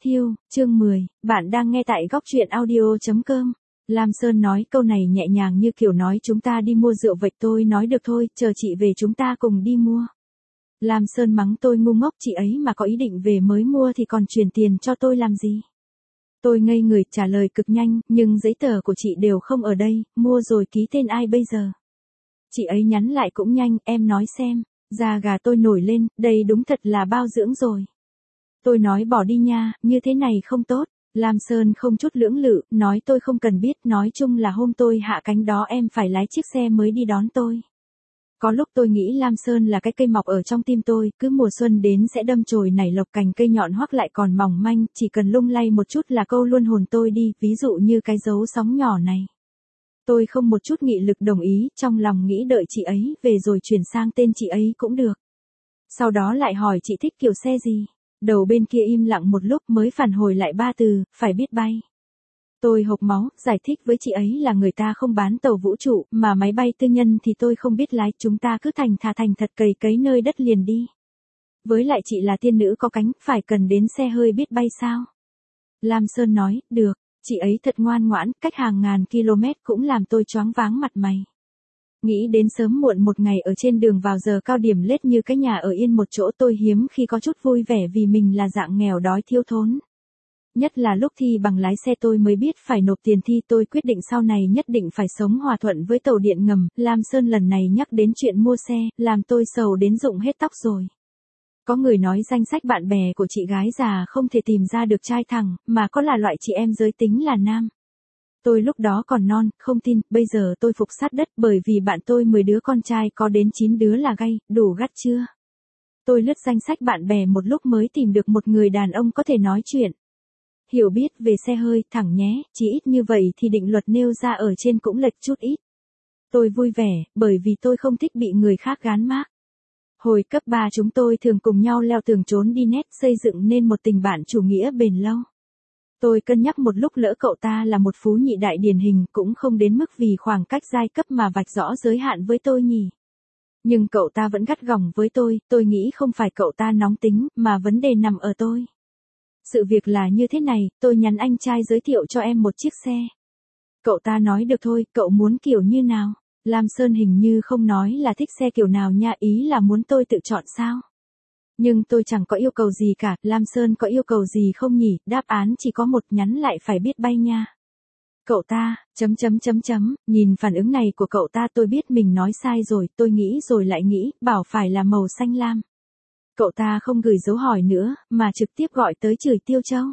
Hưu, chương 10, bạn đang nghe tại góc truyện audio.com. Lam Sơn nói câu này nhẹ nhàng như kiểu nói chúng ta đi mua rượu vậy, tôi nói được thôi, chờ chị về chúng ta cùng đi mua. Lam Sơn mắng tôi ngu ngốc, chị ấy mà có ý định về mới mua thì còn chuyển tiền cho tôi làm gì. Tôi ngây người trả lời cực nhanh, nhưng giấy tờ của chị đều không ở đây, mua rồi ký tên ai bây giờ. Chị ấy nhắn lại cũng nhanh, em nói xem, da gà tôi nổi lên, đây đúng thật là bao dưỡng rồi. Tôi nói bỏ đi nha, như thế này không tốt. Lam Sơn không chút lưỡng lự, nói tôi không cần biết, nói chung là hôm tôi hạ cánh đó em phải lái chiếc xe mới đi đón tôi. Có lúc tôi nghĩ Lam Sơn là cái cây mọc ở trong tim tôi, cứ mùa xuân đến sẽ đâm chồi nảy lộc, cành cây nhọn hoắc lại còn mỏng manh, chỉ cần lung lay một chút là câu luôn hồn tôi đi, ví dụ như cái dấu sóng nhỏ này. Tôi không một chút nghị lực đồng ý, trong lòng nghĩ đợi chị ấy về rồi chuyển sang tên chị ấy cũng được. Sau đó lại hỏi chị thích kiểu xe gì. Đầu bên kia im lặng một lúc mới phản hồi lại 3 từ, phải biết bay. Tôi hộc máu, giải thích với chị ấy là người ta không bán tàu vũ trụ, mà máy bay tư nhân thì tôi không biết lái, chúng ta cứ thành thật cày cấy nơi đất liền đi. Với lại chị là tiên nữ có cánh, phải cần đến xe hơi biết bay sao? Lam Sơn nói, được, chị ấy thật ngoan ngoãn, cách hàng ngàn km cũng làm tôi choáng váng mặt mày. Nghĩ đến sớm muộn một ngày ở trên đường vào giờ cao điểm lết như cái nhà ở yên một chỗ, tôi hiếm khi có chút vui vẻ vì mình là dạng nghèo đói thiếu thốn. Nhất là lúc thi bằng lái xe tôi mới biết phải nộp tiền thi, tôi quyết định sau này nhất định phải sống hòa thuận với tàu điện ngầm. Lam Sơn lần này nhắc đến chuyện mua xe, làm tôi sầu đến rụng hết tóc rồi. Có người nói danh sách bạn bè của chị gái già không thể tìm ra được trai thẳng, mà có là loại chị em giới tính là nam. Tôi lúc đó còn non, không tin, bây giờ tôi phục sát đất bởi vì bạn tôi 10 đứa con trai có đến 9 đứa là gay, đủ gắt chưa? Tôi lướt danh sách bạn bè một lúc mới tìm được một người đàn ông có thể nói chuyện. Hiểu biết về xe hơi, thẳng nhé, chỉ ít như vậy thì định luật nêu ra ở trên cũng lệch chút ít. Tôi vui vẻ, bởi vì tôi không thích bị người khác gán mác. Hồi cấp 3 chúng tôi thường cùng nhau leo tường trốn đi net, xây dựng nên một tình bạn chủ nghĩa bền lâu. Tôi cân nhắc một lúc lỡ cậu ta là một phú nhị đại điển hình cũng không đến mức vì khoảng cách giai cấp mà vạch rõ giới hạn với tôi nhỉ. Nhưng cậu ta vẫn gắt gỏng với tôi nghĩ không phải cậu ta nóng tính, mà vấn đề nằm ở tôi. Sự việc là như thế này, tôi nhắn anh trai giới thiệu cho em một chiếc xe. Cậu ta nói được thôi, cậu muốn kiểu như nào? Lam Sơn hình như không nói là thích xe kiểu nào nha, ý là muốn tôi tự chọn sao? Nhưng tôi chẳng có yêu cầu gì cả, Lam Sơn có yêu cầu gì không nhỉ, đáp án chỉ có một, nhắn lại phải biết bay nha. Cậu ta, nhìn phản ứng này của cậu ta tôi biết mình nói sai rồi, tôi nghĩ rồi lại nghĩ, bảo phải là màu xanh lam. Cậu ta không gửi dấu hỏi nữa, mà trực tiếp gọi tới chửi Tiêu Châu.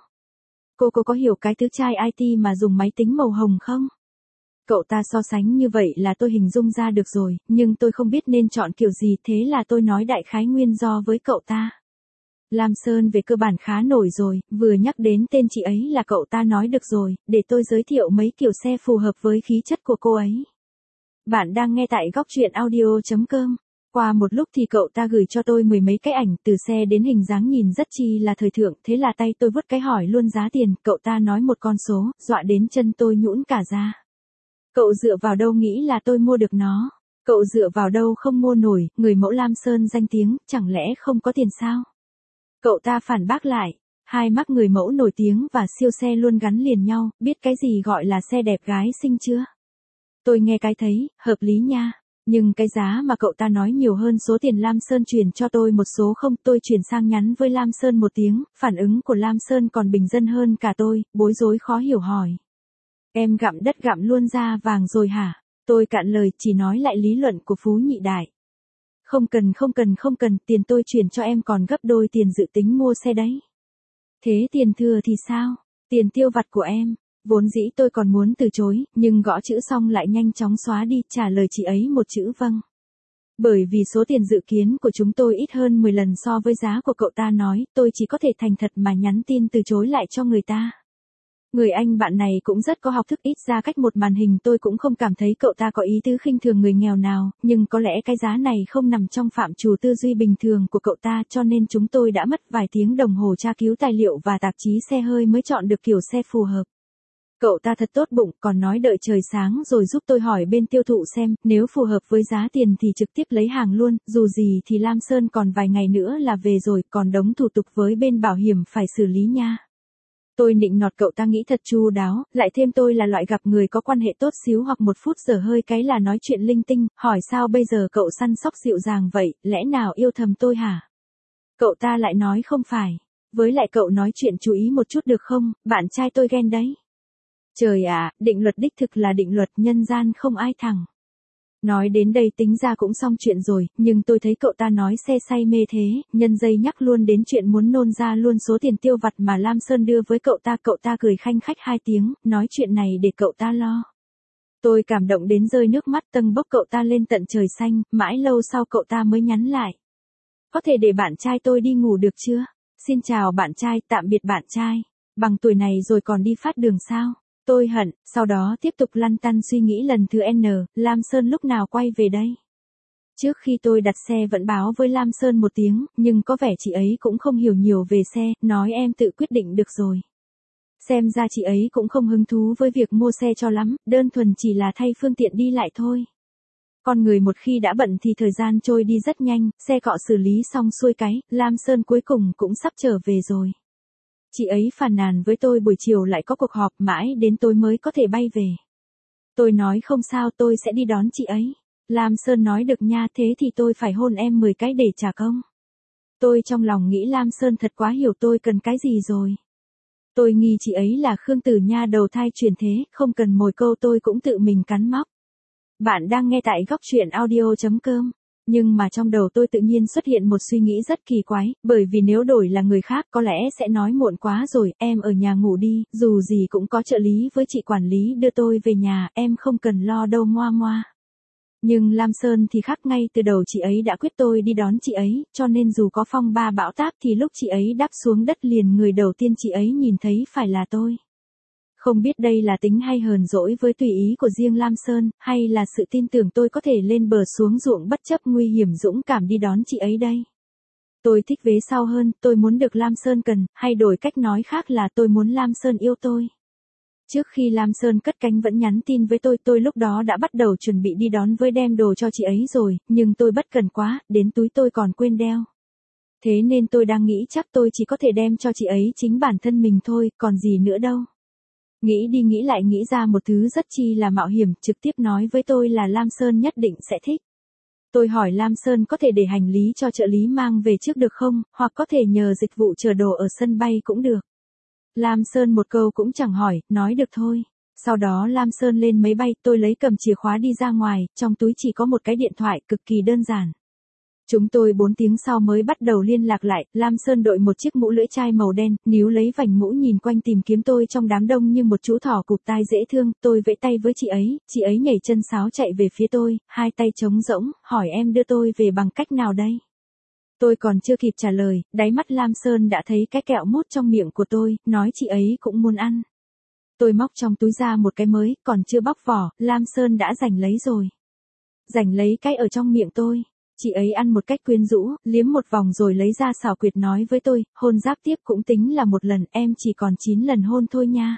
Cô có hiểu cái thứ trai IT mà dùng máy tính màu hồng không? Cậu ta so sánh như vậy là tôi hình dung ra được rồi, nhưng tôi không biết nên chọn kiểu gì, thế là tôi nói đại khái nguyên do với cậu ta. Lam Sơn về cơ bản khá nổi rồi, vừa nhắc đến tên chị ấy là cậu ta nói được rồi, để tôi giới thiệu mấy kiểu xe phù hợp với khí chất của cô ấy. Bạn đang nghe tại góc truyện audio.com. Qua một lúc thì cậu ta gửi cho tôi 10 mấy cái ảnh, từ xe đến hình dáng nhìn rất chi là thời thượng, thế là tay tôi vứt cái hỏi luôn giá tiền, cậu ta nói một con số, dọa đến chân tôi nhũn cả ra. Cậu dựa vào đâu nghĩ là tôi mua được nó? Cậu dựa vào đâu không mua nổi, người mẫu Lam Sơn danh tiếng, chẳng lẽ không có tiền sao? Cậu ta phản bác lại, hai mác người mẫu nổi tiếng và siêu xe luôn gắn liền nhau, biết cái gì gọi là xe đẹp gái xinh chưa? Tôi nghe cái thấy, hợp lý nha. Nhưng cái giá mà cậu ta nói nhiều hơn số tiền Lam Sơn chuyển cho tôi một số không, tôi chuyển sang nhắn với Lam Sơn một tiếng, phản ứng của Lam Sơn còn bình dân hơn cả tôi, bối rối khó hiểu hỏi. Em gặm đất gặm luôn da vàng rồi hả? Tôi cạn lời, chỉ nói lại lý luận của phú nhị đại. Không cần, tiền tôi chuyển cho em còn gấp đôi tiền dự tính mua xe đấy. Thế tiền thừa thì sao? Tiền tiêu vặt của em. Vốn dĩ tôi còn muốn từ chối, nhưng gõ chữ xong lại nhanh chóng xóa đi, trả lời chị ấy một chữ vâng. Bởi vì số tiền dự kiến của chúng tôi ít hơn 10 lần so với giá của cậu ta nói, tôi chỉ có thể thành thật mà nhắn tin từ chối lại cho người ta. Người anh bạn này cũng rất có học thức, ít ra cách một màn hình tôi cũng không cảm thấy cậu ta có ý tứ khinh thường người nghèo nào, nhưng có lẽ cái giá này không nằm trong phạm trù tư duy bình thường của cậu ta, cho nên chúng tôi đã mất vài tiếng đồng hồ tra cứu tài liệu và tạp chí xe hơi mới chọn được kiểu xe phù hợp. Cậu ta thật tốt bụng, còn nói đợi trời sáng rồi giúp tôi hỏi bên tiêu thụ xem, nếu phù hợp với giá tiền thì trực tiếp lấy hàng luôn, dù gì thì Lam Sơn còn vài ngày nữa là về rồi, còn đống thủ tục với bên bảo hiểm phải xử lý nha. Tôi nịnh nọt cậu ta nghĩ thật chu đáo, lại thêm tôi là loại gặp người có quan hệ tốt xíu hoặc một phút dở hơi cái là nói chuyện linh tinh, hỏi sao bây giờ cậu săn sóc dịu dàng vậy, lẽ nào yêu thầm tôi hả? Cậu ta lại nói không phải. Với lại cậu nói chuyện chú ý một chút được không, bạn trai tôi ghen đấy. Trời ạ, định luật đích thực là định luật, nhân gian không ai thẳng. Nói đến đây tính ra cũng xong chuyện rồi, nhưng tôi thấy cậu ta nói xe say mê thế, nhân dây nhắc luôn đến chuyện muốn nôn ra luôn số tiền tiêu vặt mà Lam Sơn đưa với cậu ta cười khanh khách 2 tiếng, nói chuyện này để cậu ta lo. Tôi cảm động đến rơi nước mắt tâng bốc cậu ta lên tận trời xanh, mãi lâu sau cậu ta mới nhắn lại. Có thể để bạn trai tôi đi ngủ được chưa? Xin chào bạn trai, tạm biệt bạn trai. Bằng tuổi này rồi còn đi phát đường sao? Tôi hận, sau đó tiếp tục lăn tăn suy nghĩ lần thứ N, Lam Sơn lúc nào quay về đây? Trước khi tôi đặt xe vẫn báo với Lam Sơn một tiếng, nhưng có vẻ chị ấy cũng không hiểu nhiều về xe, nói em tự quyết định được rồi. Xem ra chị ấy cũng không hứng thú với việc mua xe cho lắm, đơn thuần chỉ là thay phương tiện đi lại thôi. Con người một khi đã bận thì thời gian trôi đi rất nhanh, xe cọ xử lý xong xuôi cái, Lam Sơn cuối cùng cũng sắp trở về rồi. Chị ấy phàn nàn với tôi buổi chiều lại có cuộc họp mãi đến tối mới có thể bay về. Tôi nói không sao tôi sẽ đi đón chị ấy. Lam Sơn nói được nha, thế thì tôi phải hôn em 10 cái để trả công. Tôi trong lòng nghĩ Lam Sơn thật quá hiểu tôi cần cái gì rồi. Tôi nghi chị ấy là Khương Tử Nha đầu thai chuyển thế, không cần mồi câu tôi cũng tự mình cắn móc. Bạn đang nghe tại góc truyện audio.com. Nhưng mà trong đầu tôi tự nhiên xuất hiện một suy nghĩ rất kỳ quái, bởi vì nếu đổi là người khác có lẽ sẽ nói muộn quá rồi, em ở nhà ngủ đi, dù gì cũng có trợ lý với chị quản lý đưa tôi về nhà, em không cần lo đâu ngoa ngoa. Nhưng Lam Sơn thì khác, ngay từ đầu chị ấy đã quyết tôi đi đón chị ấy, cho nên dù có phong ba bão táp thì lúc chị ấy đáp xuống đất liền người đầu tiên chị ấy nhìn thấy phải là tôi. Không biết đây là tính hay hờn dỗi với tùy ý của riêng Lam Sơn, hay là sự tin tưởng tôi có thể lên bờ xuống ruộng bất chấp nguy hiểm dũng cảm đi đón chị ấy đây. Tôi thích vế sau hơn, tôi muốn được Lam Sơn cần, hay đổi cách nói khác là tôi muốn Lam Sơn yêu tôi. Trước khi Lam Sơn cất cánh vẫn nhắn tin với tôi lúc đó đã bắt đầu chuẩn bị đi đón với đem đồ cho chị ấy rồi, nhưng tôi bất cần quá, đến túi tôi còn quên đeo. Thế nên tôi đang nghĩ chắc tôi chỉ có thể đem cho chị ấy chính bản thân mình thôi, còn gì nữa đâu. Nghĩ đi nghĩ lại nghĩ ra một thứ rất chi là mạo hiểm, trực tiếp nói với tôi là Lam Sơn nhất định sẽ thích. Tôi hỏi Lam Sơn có thể để hành lý cho trợ lý mang về trước được không, hoặc có thể nhờ dịch vụ chở đồ ở sân bay cũng được. Lam Sơn một câu cũng chẳng hỏi, nói được thôi. Sau đó Lam Sơn lên máy bay, tôi lấy cầm chìa khóa đi ra ngoài, trong túi chỉ có một cái điện thoại cực kỳ đơn giản. Chúng tôi 4 tiếng sau mới bắt đầu liên lạc lại, Lam Sơn đội một chiếc mũ lưỡi chai màu đen, níu lấy vành mũ nhìn quanh tìm kiếm tôi trong đám đông như một chú thỏ cụp tai dễ thương, tôi vẫy tay với chị ấy nhảy chân sáo chạy về phía tôi, hai tay trống rỗng, hỏi em đưa tôi về bằng cách nào đây? Tôi còn chưa kịp trả lời, đáy mắt Lam Sơn đã thấy cái kẹo mút trong miệng của tôi, nói chị ấy cũng muốn ăn. Tôi móc trong túi ra một cái mới, còn chưa bóc vỏ, Lam Sơn đã giành lấy rồi. Giành lấy cái ở trong miệng tôi. Chị ấy ăn một cách quyến rũ, liếm một vòng rồi lấy ra xảo quyệt nói với tôi, hôn giáp tiếp cũng tính là một lần, em chỉ còn 9 lần hôn thôi nha.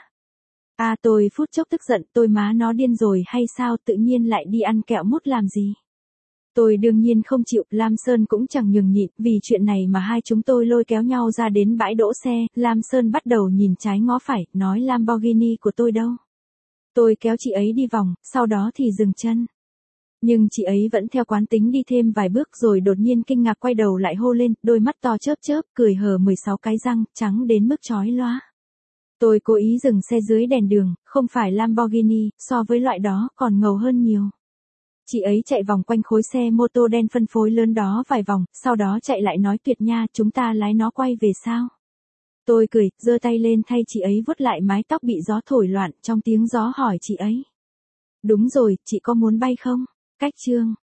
Tôi phút chốc tức giận, tôi má nó điên rồi hay sao, tự nhiên lại đi ăn kẹo mút làm gì. Tôi đương nhiên không chịu, Lam Sơn cũng chẳng nhường nhịn, vì chuyện này mà hai chúng tôi lôi kéo nhau ra đến bãi đỗ xe, Lam Sơn bắt đầu nhìn trái ngó phải, nói Lamborghini của tôi đâu. Tôi kéo chị ấy đi vòng, sau đó thì dừng chân. Nhưng chị ấy vẫn theo quán tính đi thêm vài bước rồi đột nhiên kinh ngạc quay đầu lại hô lên, đôi mắt to chớp chớp, cười hờ 16 cái răng, trắng đến mức chói lóa. Tôi cố ý dừng xe dưới đèn đường, không phải Lamborghini, so với loại đó còn ngầu hơn nhiều. Chị ấy chạy vòng quanh khối xe mô tô đen phân phối lớn đó vài vòng, sau đó chạy lại nói tuyệt nha, chúng ta lái nó quay về sao? Tôi cười, giơ tay lên thay chị ấy vuốt lại mái tóc bị gió thổi loạn, trong tiếng gió hỏi chị ấy. Đúng rồi, chị có muốn bay không? Cách chương